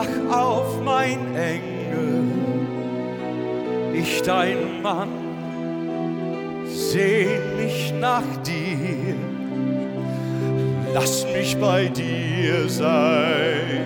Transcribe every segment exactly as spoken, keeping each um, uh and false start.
Wach auf, mein Engel, ich dein Mann, sehn mich nach dir, lass mich bei dir sein.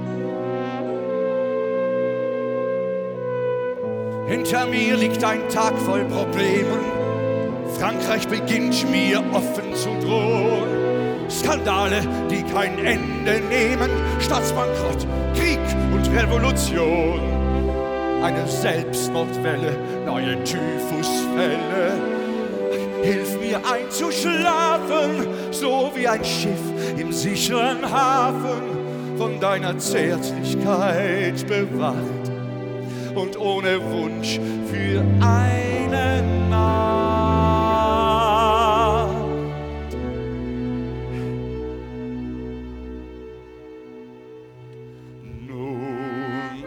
Hinter mir liegt ein Tag voll Problemen, Frankreich beginnt mir offen zu drohen. Skandale, die kein Ende nehmen, Staatsbankrott, Krieg und Revolution. Eine Selbstmordwelle, neue Typhusfälle. Hilf mir einzuschlafen, so wie ein Schiff im sicheren Hafen, von deiner Zärtlichkeit bewacht und ohne Wunsch für eine Nacht. Nun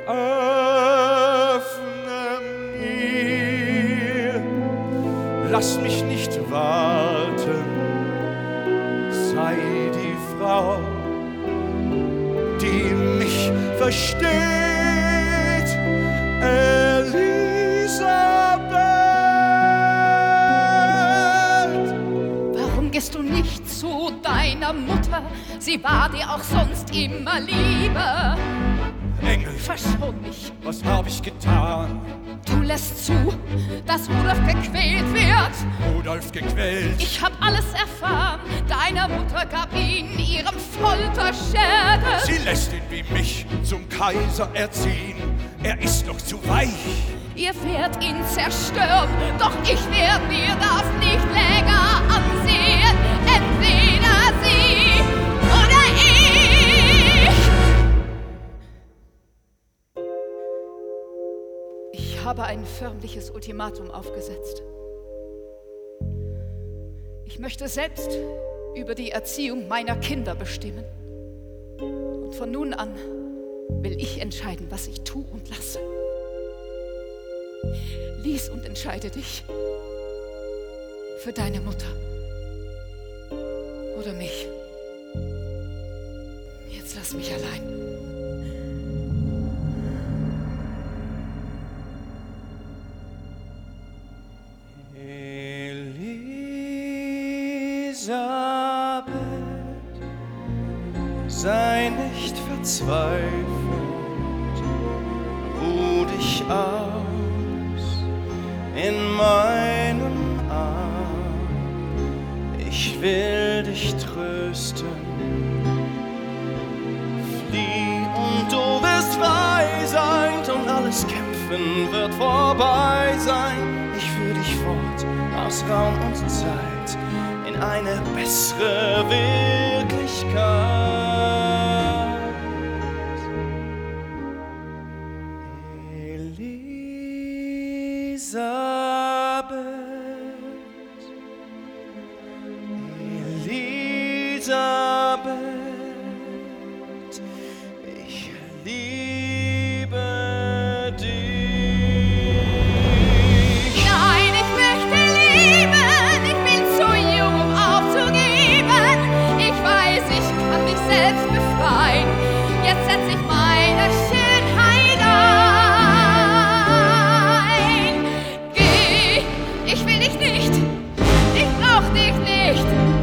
öffne mir, lass mich nicht warten, sei die Frau, die mich versteht, Elisabeth. Warum gehst du nicht zu deiner Mutter? Sie war dir auch sonst immer lieber. Engel, Verschon mich. was hab ich getan? Du lässt zu, dass Rudolf gequält wird. Rudolf gequält. Ich hab alles erfahren. Deiner Mutter gab ihn ihrem Folterschädel. Sie lässt ihn wie mich zum Kaiser erziehen. Er ist noch zu weich. Ihr werdet ihn zerstören, doch ich werd mir das nicht länger ansehen. Entweder sie oder ich. Ich habe ein förmliches Ultimatum aufgesetzt. Ich möchte selbst über die Erziehung meiner Kinder bestimmen. Und von nun an will ich entscheiden, was ich tue und lasse. Lies und entscheide dich für deine Mutter oder mich. Jetzt lass mich allein. Elisabeth, sei nicht verzweifelt, ruh dich aus in meinem Arm. Ich will dich trösten, flieh und du wirst frei sein und alles Kämpfen wird vorbei sein. Ich führ dich fort aus Raum und Zeit in eine bessere Wirklichkeit. Elisabeth, Elisabeth, ich liebe dich. Nein, ich möchte lieben, ich bin zu jung, um aufzugeben. Ich weiß, ich kann mich selbst befreien. Jetzt setz ich meine Schönheit ein. Geh, ich will dich nicht, ich brauch dich nicht.